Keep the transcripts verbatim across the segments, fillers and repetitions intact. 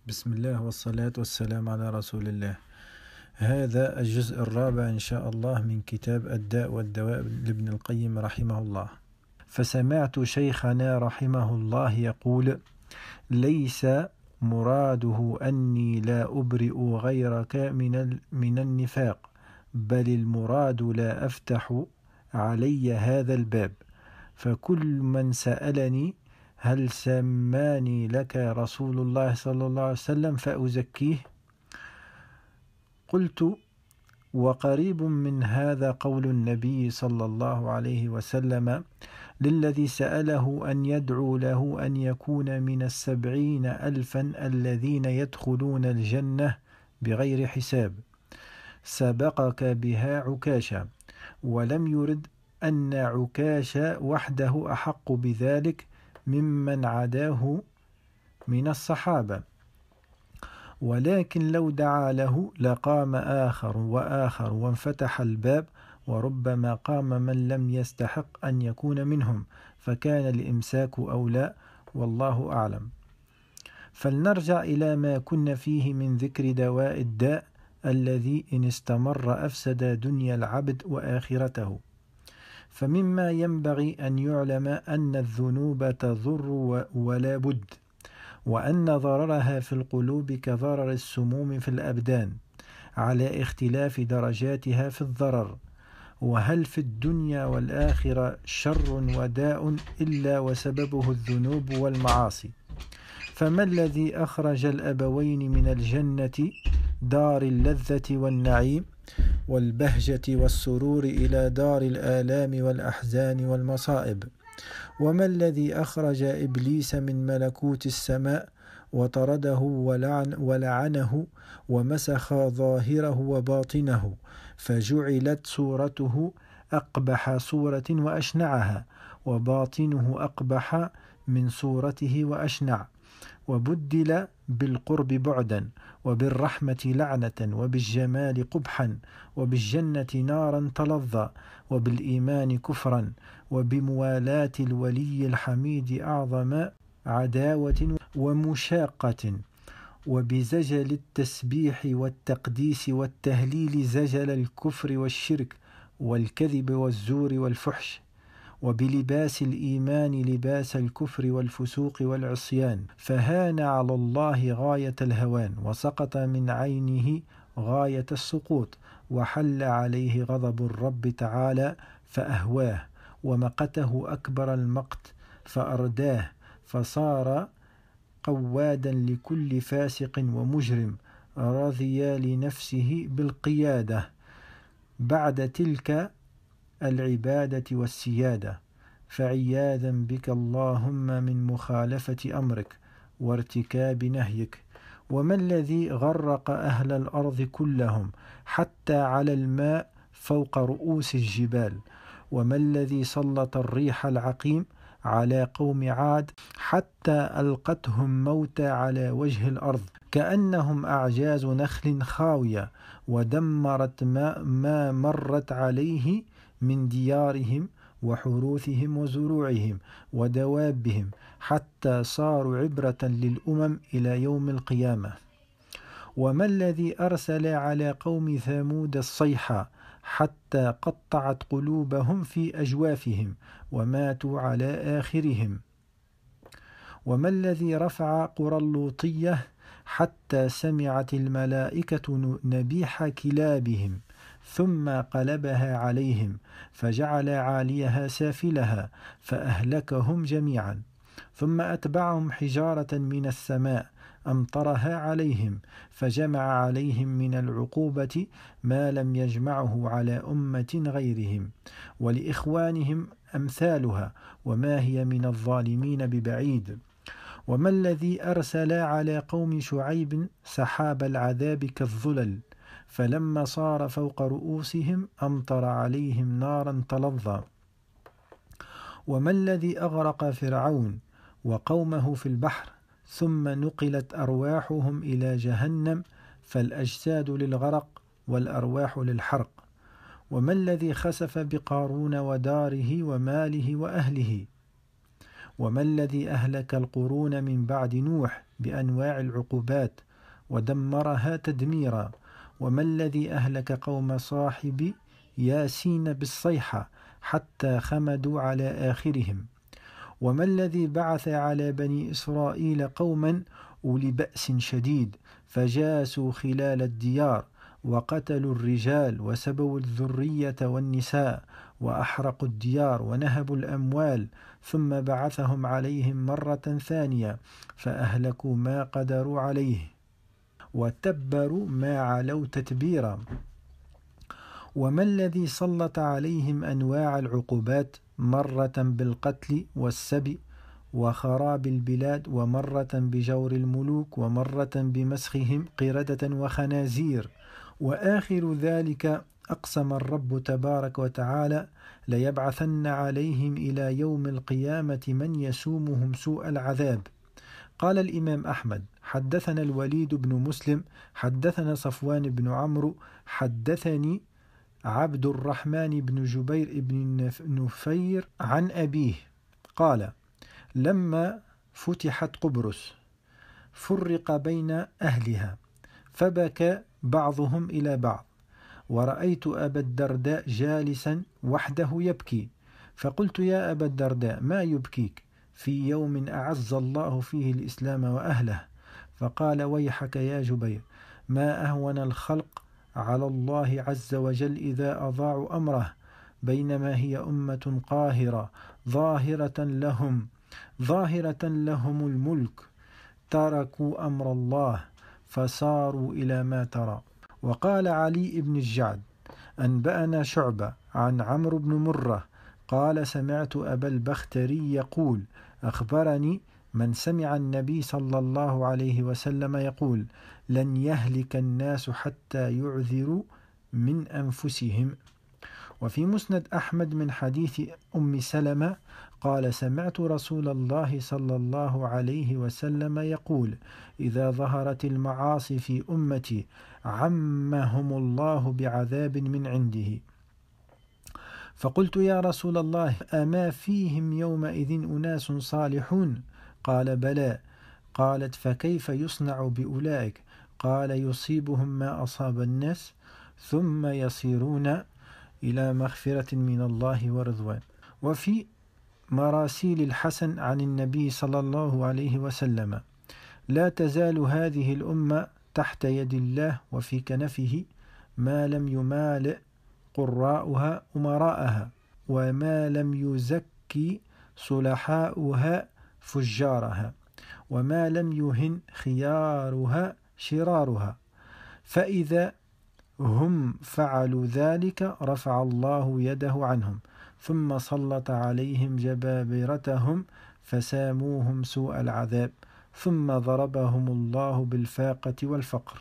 بسم الله والصلاة والسلام على رسول الله. هذا الجزء الرابع إن شاء الله من كتاب الداء والدواء لابن القيم رحمه الله. فسمعت شيخنا رحمه الله يقول: ليس مراده أني لا أبرئ غيرك من, من النفاق، بل المراد لا أفتح علي هذا الباب، فكل من سألني هل سماني لك رسول الله صلى الله عليه وسلم فأزكيه؟ قلت: وقريب من هذا قول النبي صلى الله عليه وسلم للذي سأله أن يدعو له أن يكون من السبعين ألفا الذين يدخلون الجنة بغير حساب، سبقك بها عكاشة، ولم يرد أن عكاشة وحده أحق بذلك ممن عداه من الصحابة، ولكن لو دعا له لقام آخر وآخر وانفتح الباب، وربما قام من لم يستحق أن يكون منهم، فكان الإمساك أولى، والله أعلم. فلنرجع إلى ما كنا فيه من ذكر دواء الداء الذي إن استمر أفسد دنيا العبد وآخرته. فمما ينبغي أن يعلم أن الذنوب تضر ولا بد، وأن ضررها في القلوب كضرر السموم في الأبدان، على اختلاف درجاتها في الضرر. وهل في الدنيا والآخرة شر وداء إلا وسببه الذنوب والمعاصي؟ فما الذي أخرج الأبوين من الجنة دار اللذة والنعيم والبهجة والسرور إلى دار الآلام والأحزان والمصائب؟ وما الذي أخرج إبليس من ملكوت السماء وطرده ولعن ولعنه ومسخ ظاهره وباطنه، فجعلت صورته أقبح صورة وأشنعها، وباطنه أقبح من صورته وأشنع، وبدل بالقرب بعدا، وبالرحمة لعنة، وبالجمال قبحا، وبالجنة نارا تلظى، وبالإيمان كفرا، وبموالاة الولي الحميد أعظم عداوة ومشاقة، وبزجل التسبيح والتقديس والتهليل زجل الكفر والشرك والكذب والزور والفحش، وبلباس الإيمان لباس الكفر والفسوق والعصيان، فهان على الله غاية الهوان، وسقط من عينه غاية السقوط، وحل عليه غضب الرب تعالى فأهواه، ومقته أكبر المقت فأرداه، فصار قوادا لكل فاسق ومجرم رضي لنفسه بالقيادة بعد تلك العبادة والسيادة. فعياذا بك اللهم من مخالفة أمرك وارتكاب نهيك. وما الذي غرق أهل الأرض كلهم حتى على الماء فوق رؤوس الجبال؟ وما الذي سلط الريح العقيم على قوم عاد حتى ألقتهم موتى على وجه الأرض كأنهم أعجاز نخل خاوية، ودمرت ما, ما مرت عليه من ديارهم وحروثهم وزروعهم ودوابهم، حتى صاروا عبرة للأمم إلى يوم القيامة. وما الذي أرسل على قوم ثمود الصيحة حتى قطعت قلوبهم في أجوافهم وماتوا على آخرهم؟ وما الذي رفع قرى اللوطية حتى سمعت الملائكة نبيح كلابهم ثم قلبها عليهم فجعل عاليها سافلها فأهلكهم جميعا، ثم أتبعهم حجارة من السماء أمطرها عليهم فجمع عليهم من العقوبة ما لم يجمعه على أمة غيرهم، ولإخوانهم أمثالها، وما هي من الظالمين ببعيد. وما الذي أرسل على قوم شعيب سحاب العذاب كالظلل، فلما صار فوق رؤوسهم أمطر عليهم نارا تلظى؟ وما الذي أغرق فرعون وقومه في البحر ثم نقلت أرواحهم إلى جهنم، فالأجساد للغرق والأرواح للحرق؟ وما الذي خسف بقارون وداره وماله وأهله؟ وما الذي أهلك القرون من بعد نوح بأنواع العقوبات ودمرها تدميرا؟ وما الذي أهلك قوم صاحب ياسين بالصيحة حتى خمدوا على آخرهم؟ وما الذي بعث على بني إسرائيل قوما أولي بأس شديد فجاسوا خلال الديار وقتلوا الرجال وسبوا الذرية والنساء وأحرقوا الديار ونهبوا الأموال ثم بعثهم عليهم مرة ثانية فأهلكوا ما قدروا عليه وتبروا ما علوا تتبيرا؟ وما الذي سلط عليهم أنواع العقوبات مرة بالقتل والسبي وخراب البلاد ومرة بجور الملوك ومرة بمسخهم قردة وخنازير؟ وآخر ذلك أقسم الرب تبارك وتعالى ليبعثن عليهم إلى يوم القيامة من يسومهم سوء العذاب. قال الإمام أحمد حدثنا الوليد بن مسلم حدثنا صفوان بن عمرو حدثني عبد الرحمن بن جبير بن نفير عن أبيه قال لما فتحت قبرص فرق بين أهلها فبكى بعضهم إلى بعض، ورأيت أبا الدرداء جالسا وحده يبكي، فقلت يا أبا الدرداء ما يبكيك في يوم أعز الله فيه الإسلام وأهله؟ فقال ويحك يا جبير، ما أهون الخلق على الله عز وجل إذا أضاعوا أمره، بينما هي أمة قاهرة ظاهرة لهم ظاهرة لهم الملك تركوا أمر الله فصاروا إلى ما ترى. وقال علي بن الجعد أنبأنا شعبة عن عمرو بن مرة قال سمعت أبا البختري يقول أخبرني من سمع النبي صلى الله عليه وسلم يقول لن يهلك الناس حتى يعذروا من أنفسهم. وفي مسند أحمد من حديث أم سلمة قال سمعت رسول الله صلى الله عليه وسلم يقول إذا ظهرت المعاصي في أمتي عمهم الله بعذاب من عنده. فقلت يا رسول الله أما فيهم يومئذ أناس صالحون؟ قال بلى. قالت فكيف يصنع بأولئك؟ قال يصيبهم ما أصاب الناس ثم يصيرون إلى مغفرة من الله ورضوان. وفي مراسيل الحسن عن النبي صلى الله عليه وسلم لا تزال هذه الأمة تحت يد الله وفي كنفه ما لم يمال قراؤها أمراءها وما لم يزكي صلحاؤها فجارها وما لم يهن خيارها شرارها، فإذا هم فعلوا ذلك رفع الله يده عنهم ثم سلط عليهم جبابرتهم فساموهم سوء العذاب ثم ضربهم الله بالفاقة والفقر.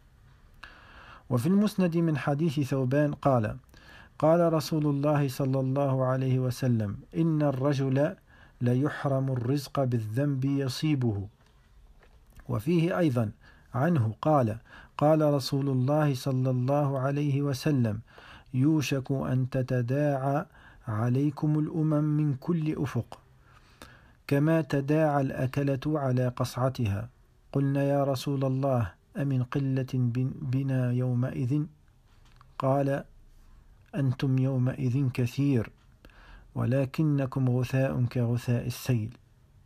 وفي المسند من حديث ثوبان قال قال رسول الله صلى الله عليه وسلم إن الرجل ليحرم الرزق بالذنب يصيبه. وفيه أيضا عنه قال قال رسول الله صلى الله عليه وسلم يوشك أن تتداعى عليكم الأمم من كل أفق كما تداعى الأكلة على قصعتها. قلنا يا رسول الله أمن قلة بنا يومئذ؟ قال أنتم يومئذ كثير ولكنكم غثاء كغثاء السيل.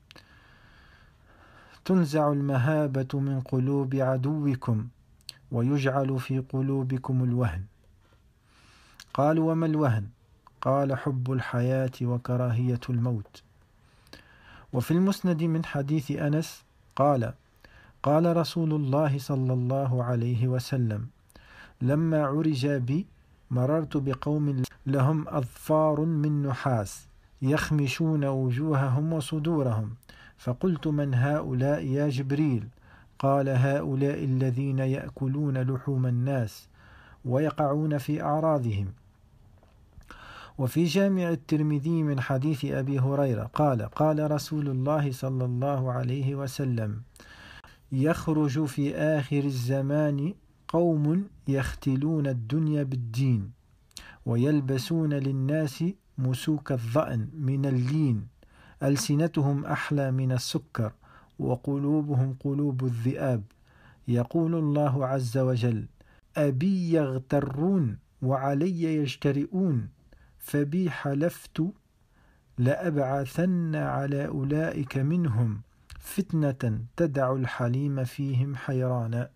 تنزع المهابة من قلوب عدوكم ويجعل في قلوبكم الوهن. قالوا وما الوهن؟ قال حب الحياة وكراهية الموت. وفي المسند من حديث أنس قال قال رسول الله صلى الله عليه وسلم لما عرج بي مررت بقوم لهم أظفار من نحاس يخمشون وجوههم وصدورهم، فقلت من هؤلاء يا جبريل؟ قال هؤلاء الذين يأكلون لحوم الناس ويقعون في أعراضهم. وفي جامع الترمذي من حديث أبي هريرة قال قال رسول الله صلى الله عليه وسلم يخرج في آخر الزمان قوم يختلون الدنيا بالدين ويلبسون للناس مسوك الظأن من اللين ألسنتهم أحلى من السكر وقلوبهم قلوب الذئاب. يقول الله عز وجل: أبي يغترون وعلي يجترئون فبي حلفت لأبعثن على أولئك منهم فتنة تدع الحليم فيهم حيرانا.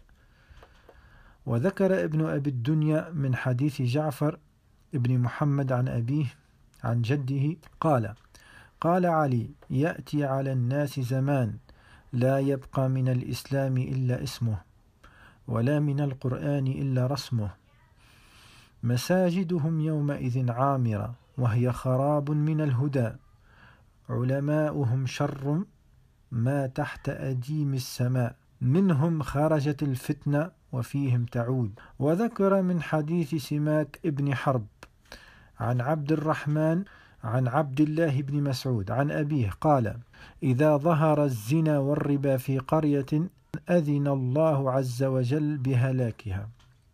وذكر ابن أبي الدنيا من حديث جعفر ابن محمد عن أبيه عن جده قال: قال علي: يأتي على الناس زمان لا يبقى من الإسلام إلا اسمه ولا من القرآن إلا رسمه، مساجدهم يومئذ عامرة وهي خراب من الهدى، علماؤهم شر ما تحت أديم السماء، منهم خرجت الفتنة وفيهم تعود. وذكر من حديث سماك ابن حرب عن عبد الرحمن عن عبد الله بن مسعود عن أبيه قال: إذا ظهر الزنا والربا في قرية أذن الله عز وجل بهلاكها.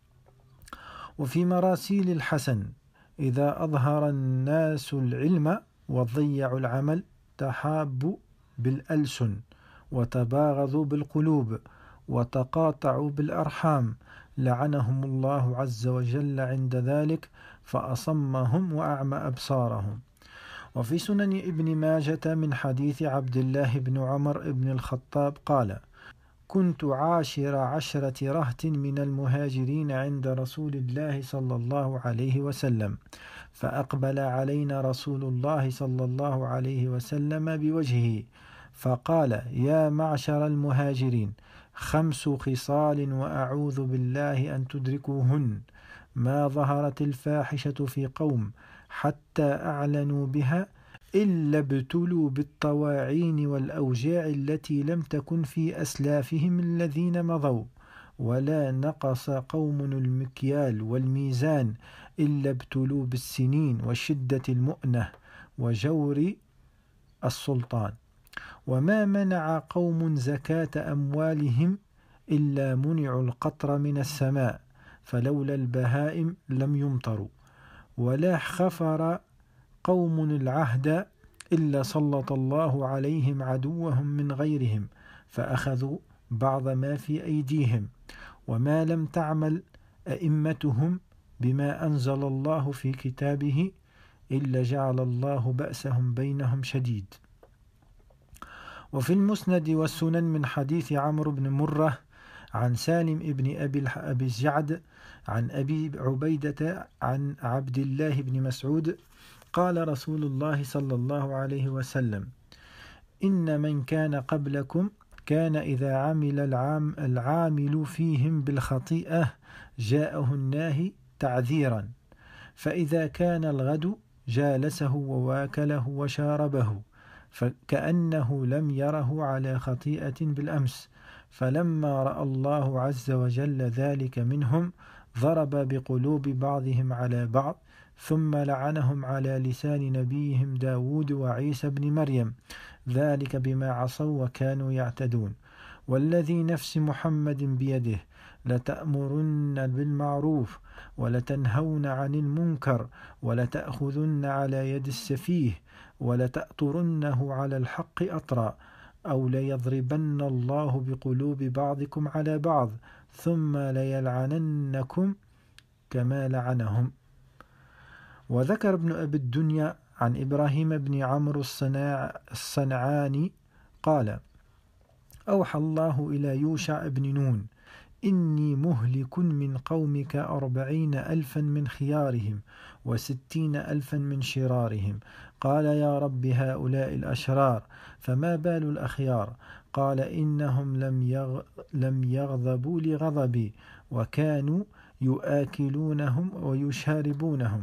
وفي مراسيل الحسن: إذا أظهر الناس العلم وضيعوا العمل تحابوا بالألسن وتباغضوا بالقلوب وتقاطعوا بالأرحام، لعنهم الله عز وجل عند ذلك فأصمهم وأعمى أبصارهم. وفي سنن ابن ماجة من حديث عبد الله بن عمر بن الخطاب قال: كنت عاشر عشرة رهط من المهاجرين عند رسول الله صلى الله عليه وسلم، فأقبل علينا رسول الله صلى الله عليه وسلم بوجهه فقال: يا معشر المهاجرين، خمس خصال وأعوذ بالله أن تدركوهن: ما ظهرت الفاحشة في قوم حتى أعلنوا بها إلا ابتلوا بالطواعين والأوجاع التي لم تكن في أسلافهم الذين مضوا، ولا نقص قوم المكيال والميزان إلا ابتلوا بالسنين وشدة المؤنة وجور السلطان، وما منع قوم زكاة أموالهم إلا منعوا القطر من السماء فلولا البهائم لم يمطروا، ولا خفر قوم العهد إلا سلط الله عليهم عدوهم من غيرهم فأخذوا بعض ما في أيديهم، وما لم تعمل أئمتهم بما أنزل الله في كتابه إلا جعل الله بأسهم بينهم شديد. وفي المسند والسنن من حديث عمرو بن مرة عن سالم ابن أبي أبي الجعد عن أبي عبيدة عن عبد الله بن مسعود قال رسول الله صلى الله عليه وسلم: إن من كان قبلكم كان إذا عمل العام العامل فيهم بالخطيئة جاءه الناهي تعذيرا، فإذا كان الغد جالسه وواكله وشاربه فكأنه لم يره على خطيئة بالأمس، فلما رأى الله عز وجل ذلك منهم ضرب بقلوب بعضهم على بعض، ثم لعنهم على لسان نبيهم داود وعيسى بن مريم، ذلك بما عصوا وكانوا يعتدون. والذي نفس محمد بيده لتأمرن بالمعروف ولتنهون عن المنكر ولتأخذن على يد السفيه ولتأطرنه على الحق أطرا، أو ليضربن الله بقلوب بعضكم على بعض ثم ليلعننكم كما لعنهم. وذكر ابن أبي الدنيا عن إبراهيم بن عمرو الصنعاني قال: أوحى الله إلى يوشع بن نون: إني مهلك من قومك أربعين ألفا من خيارهم وستين ألفا من شرارهم. قال: يا رب هؤلاء الأشرار فما بال الأخيار؟ قال: إنهم لم, يغ... لم يغضبوا لغضبي وكانوا يؤكلونهم ويشاربونهم.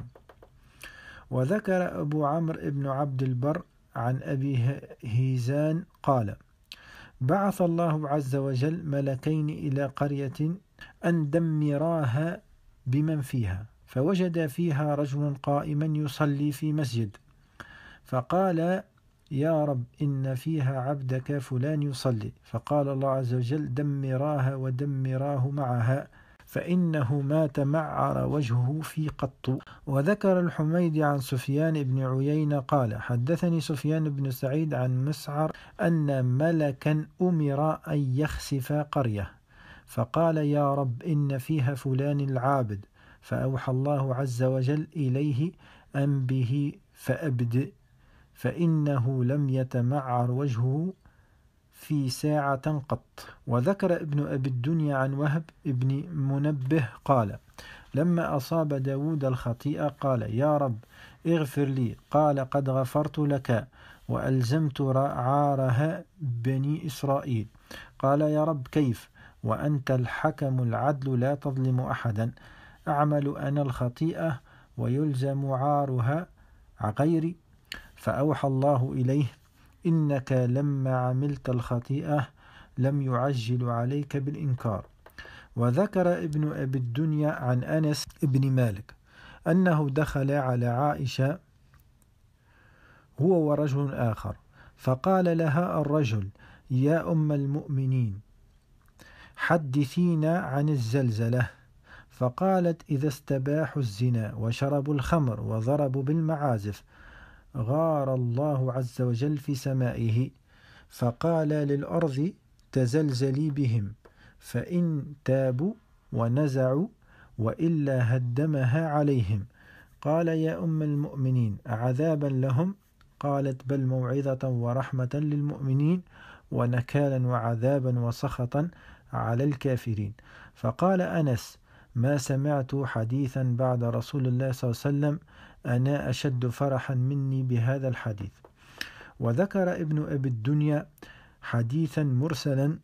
وذكر أبو عمرو بن عبد البر عن أبي هيزان قال: بعث الله عز وجل ملكين إلى قرية أن دمراها بمن فيها، فوجد فيها رجل قائما يصلي في مسجد، فقال: يا رب إن فيها عبدك فلان يصلي. فقال الله عز وجل: دمراها ودمراه معها، فإنه ما تمعر وجهه في قط. وذكر الحميدي عن سفيان بن عيينة قال حدثني سفيان بن سعيد عن مسعر أن ملكا أمر أن يخسف قرية، فقال يا رب إن فيها فلان العابد، فأوحى الله عز وجل إليه أن به فأبد، فإنه لم يتمعر وجهه في ساعة قط. وذكر ابن أبي الدنيا عن وهب ابن منبه قال لما أصاب داود الخطيئة قال يا رب اغفر لي، قال قد غفرت لك وألزمت عارها بني إسرائيل. قال يا رب كيف وأنت الحكم العدل لا تظلم أحدا، أعمل أنا الخطيئة ويلزم عارها غيري؟ فأوحى الله إليه إنك لما عملت الخطيئة لم يعجل عليك بالإنكار. وذكر ابن أبي الدنيا عن أنس بن مالك أنه دخل على عائشة هو ورجل آخر، فقال لها الرجل يا أم المؤمنين حدثينا عن الزلزلة، فقالت إذا استباحوا الزنا وشربوا الخمر وضربوا بالمعازف غار الله عز وجل في سمائه، فقال للأرض تزلزلي بهم، فإن تابوا ونزعوا وإلا هدمها عليهم. قال يا أم المؤمنين أعذابا لهم؟ قالت بل موعظة ورحمة للمؤمنين ونكالا وعذابا وسخطا على الكافرين. فقال أنس ما سمعت حديثا بعد رسول الله صلى الله عليه وسلم أنا أشد فرحا مني بهذا الحديث. وذكر ابن أبي الدنيا حديثا مرسلا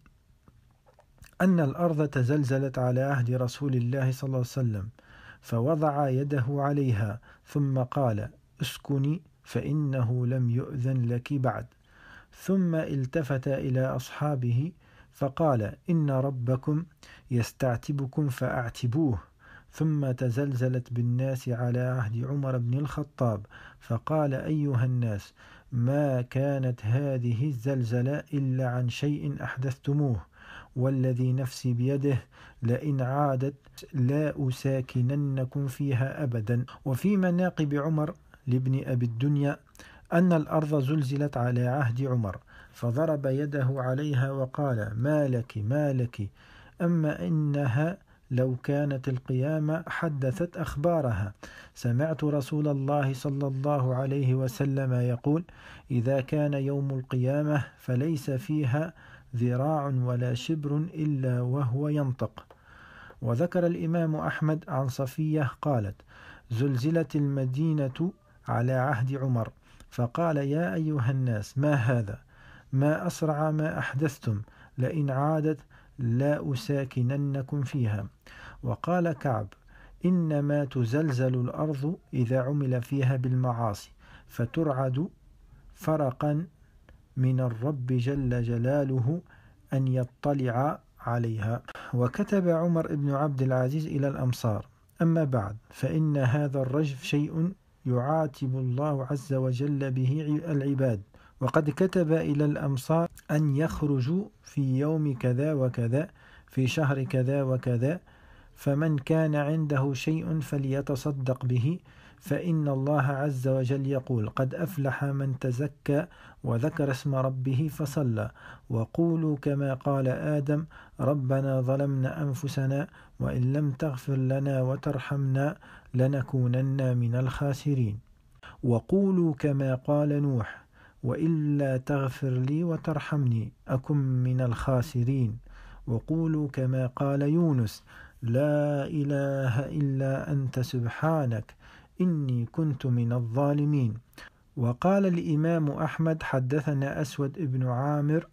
أن الأرض تزلزلت على عهد رسول الله صلى الله عليه وسلم، فوضع يده عليها ثم قال اسكني فإنه لم يؤذن لك بعد، ثم التفت إلى أصحابه فقال إن ربكم يستعتبكم فأعتبوه. ثم تزلزلت بالناس على عهد عمر بن الخطاب، فقال أيها الناس ما كانت هذه الزلزلة إلا عن شيء أحدثتموه، والذي نفسي بيده لئن عادت لا أساكننكم فيها أبدا. وفي مناقب عمر لابن أبي الدنيا أن الأرض زلزلت على عهد عمر، فضرب يده عليها وقال ما لك ما لك، أما إنها لو كانت القيامة حدثت أخبارها. سمعت رسول الله صلى الله عليه وسلم يقول إذا كان يوم القيامة فليس فيها ذراع ولا شبر إلا وهو ينطق. وذكر الإمام أحمد عن صفية قالت زلزلت المدينة على عهد عمر، فقال يا أيها الناس ما هذا، ما أسرع ما أحدثتم، لئن عادت لا أساكننكم فيها. وقال كعب إنما تزلزل الأرض إذا عمل فيها بالمعاصي فترعد فرقا من الرب جل جلاله أن يطلع عليها. وكتب عمر بن عبد العزيز إلى الأمصار أما بعد فإن هذا الرجف شيء يعاتب الله عز وجل به العباد، وقد كتب إلى الأمصار أن يخرجوا في يوم كذا وكذا في شهر كذا وكذا، فمن كان عنده شيء فليتصدق به، فإن الله عز وجل يقول قد أفلح من تزكى وذكر اسم ربه فصلى. وقولوا كما قال آدم ربنا ظلمنا أنفسنا وإن لم تغفر لنا وترحمنا لنكونن من الخاسرين. وقولوا كما قال نوح وإلا تغفر لي وترحمني أكن من الخاسرين. وقولوا كما قال يونس لا إله إلا أنت سبحانك إني كنت من الظالمين. وقال الإمام أحمد حدثنا أسود ابن عامر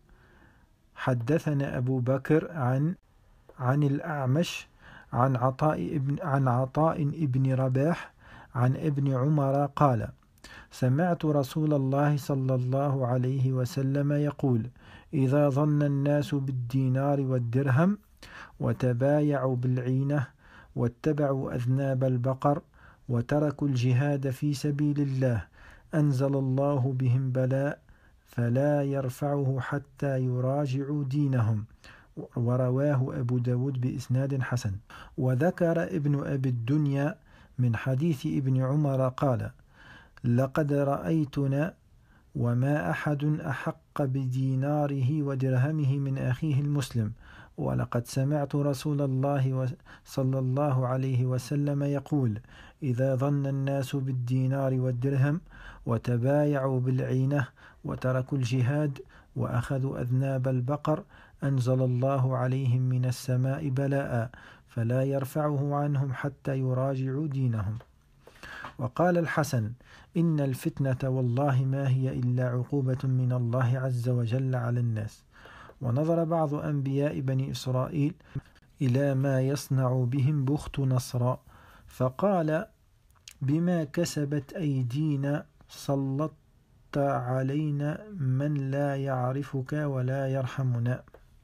حدثنا أبو بكر عن عن الأعمش عن عطاء ابن عن عطاء ابن رباح عن ابن عمر قال سمعت رسول الله صلى الله عليه وسلم يقول إذا ظن الناس بالدينار والدرهم وتبايعوا بالعينة واتبعوا أذناب البقر وتركوا الجهاد في سبيل الله أنزل الله بهم بلاء فلا يرفعه حتى يراجعوا دينهم ورواه أبو داود بإسناد حسن. وذكر ابن أبي الدنيا من حديث ابن عمر قال: لقد رأيتنا وما أحد أحق بديناره ودرهمه من أخيه المسلم، ولقد سمعت رسول الله صلى الله عليه وسلم يقول: إذا ظن الناس بالدينار والدرهم وتبايعوا بالعينة وتركوا الجهاد وأخذوا أذناب البقر أنزل الله عليهم من السماء بلاء فلا يرفعه عنهم حتى يراجعوا دينهم. وقال الحسن: إن الفتنة والله ما هي إلا عقوبة من الله عز وجل على الناس. ونظر بعض أنبياء بني إسرائيل إلى ما يصنع بهم بخت نصر، فقال: بما كسبت أيدينا سلطت علينا من لا يعرفك ولا يرحمنا.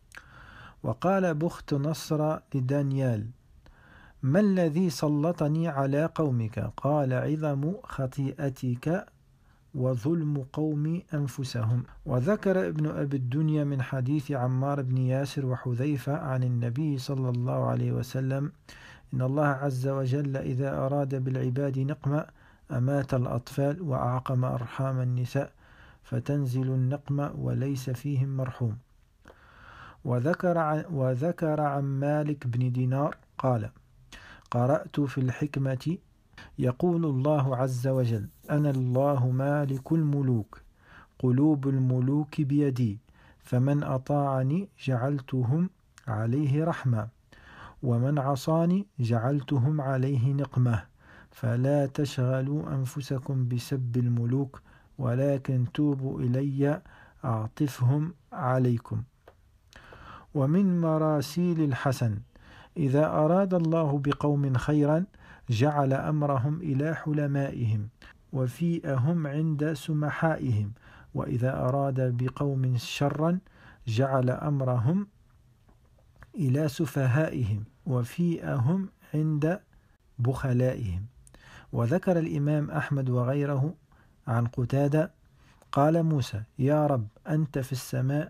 وقال بخت نصر لدانيال: ما الذي سلطني على قومك؟ قال: عظم خطيئتك وظلم قوم أنفسهم. وذكر ابن أبي الدنيا من حديث عمار بن ياسر وحذيفة عن النبي صلى الله عليه وسلم: إن الله عز وجل إذا أراد بالعباد نقمة أمات الأطفال وأعقم أرحام النساء فتنزل النقمة وليس فيهم مرحوم. وذكر عن, وذكر عن مالك بن دينار قال: قرأت في الحكمة يقول الله عز وجل: أنا الله مالك الملوك، قلوب الملوك بيدي، فمن أطاعني جعلتهم عليه رحمة، ومن عصاني جعلتهم عليه نقمة، فلا تشغلوا أنفسكم بسب الملوك، ولكن توبوا إلي أعطفهم عليكم. ومن مراسيل الحسن: إذا أراد الله بقوم خيرا جعل أمرهم إلى حلمائهم وفيئهم عند سمحائهم، وإذا أراد بقوم شرا جعل أمرهم إلى سفهائهم وفيئهم عند بخلائهم. وذكر الإمام أحمد وغيره عن قتادة قال موسى: يا رب أنت في السماء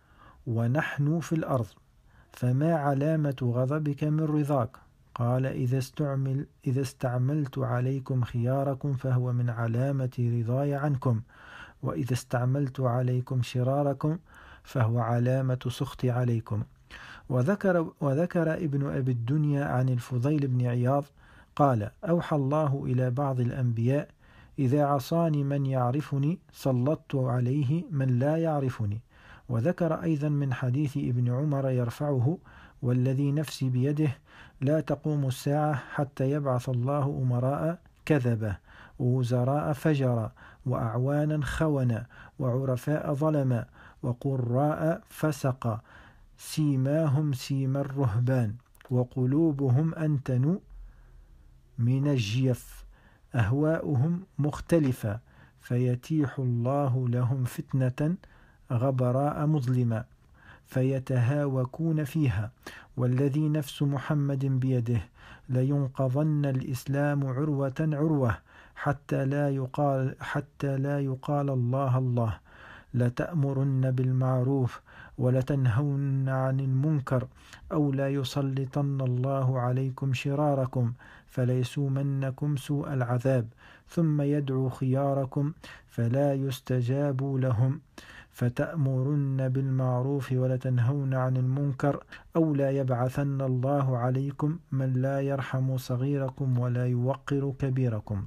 ونحن في الأرض، فما علامة غضبك من رضاك؟ قال: إذا استعمل إذا استعملت عليكم خياركم فهو من علامة رضاي عنكم، وإذا استعملت عليكم شراركم فهو علامة سخطي عليكم. وذكر, وذكر ابن أبي الدنيا عن الفضيل بن عياض قال: أوحى الله إلى بعض الأنبياء: إذا عصاني من يعرفني سلطت عليه من لا يعرفني. وذكر أيضا من حديث ابن عمر يرفعه: والذي نفسي بيده لا تقوم الساعة حتى يبعث الله أمراء كذبة ووزراء فجرا وأعوانا خونا وعرفاء ظلما وقراء فسقا، سيماهم سيما الرهبان وقلوبهم أنتن من الجيف، أهواؤهم مختلفة، فيتيح الله لهم فتنة غبراء مظلمة فيتهاوكون فيها، والذي نفس محمد بيده لينقضن الإسلام عروة عروة حتى لا يقال حتى لا يقال الله الله، لتأمرن بالمعروف ولتنهون عن المنكر، أو لا يسلطن الله عليكم شراركم فليسومنكم سوء العذاب، ثم يدعو خياركم فلا يستجاب لهم، فتأمرن بالمعروف ولتنهون عن المنكر، أو لا يبعثن الله عليكم من لا يرحم صغيركم ولا يوقر كبيركم.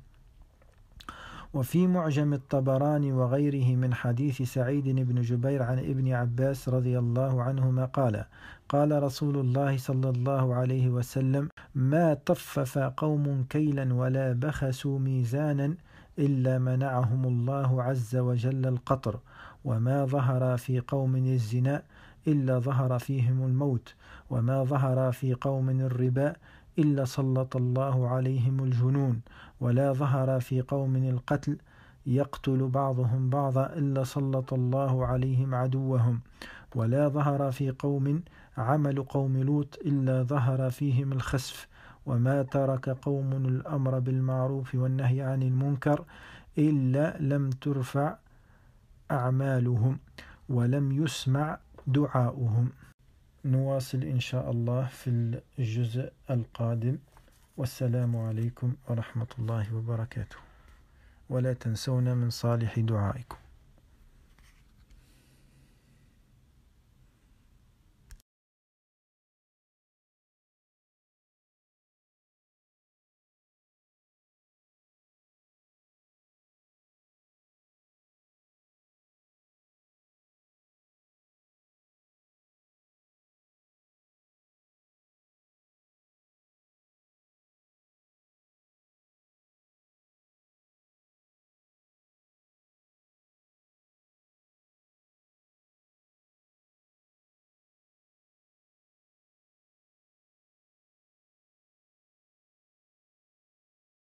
وفي معجم الطبراني وغيره من حديث سعيد بن جبير عن ابن عباس رضي الله عنهما قال: قال رسول الله صلى الله عليه وسلم: ما طفف قوم كيلا ولا بخسوا ميزانا إلا منعهم الله عز وجل القطر، وما ظهر في قوم الزنا إلا ظهر فيهم الموت، وما ظهر في قوم الربا إلا سلط الله عليهم الجنون، ولا ظهر في قوم القتل يقتل بعضهم بعضا إلا سلط الله عليهم عدوهم، ولا ظهر في قوم عمل قوم لوط إلا ظهر فيهم الخسف، وما ترك قوم الأمر بالمعروف والنهي عن المنكر إلا لم ترفع أعمالهم ولم يسمع دعاؤهم. نواصل إن شاء الله في الجزء القادم. والسلام عليكم ورحمة الله وبركاته. ولا تنسونا من صالح دعائكم.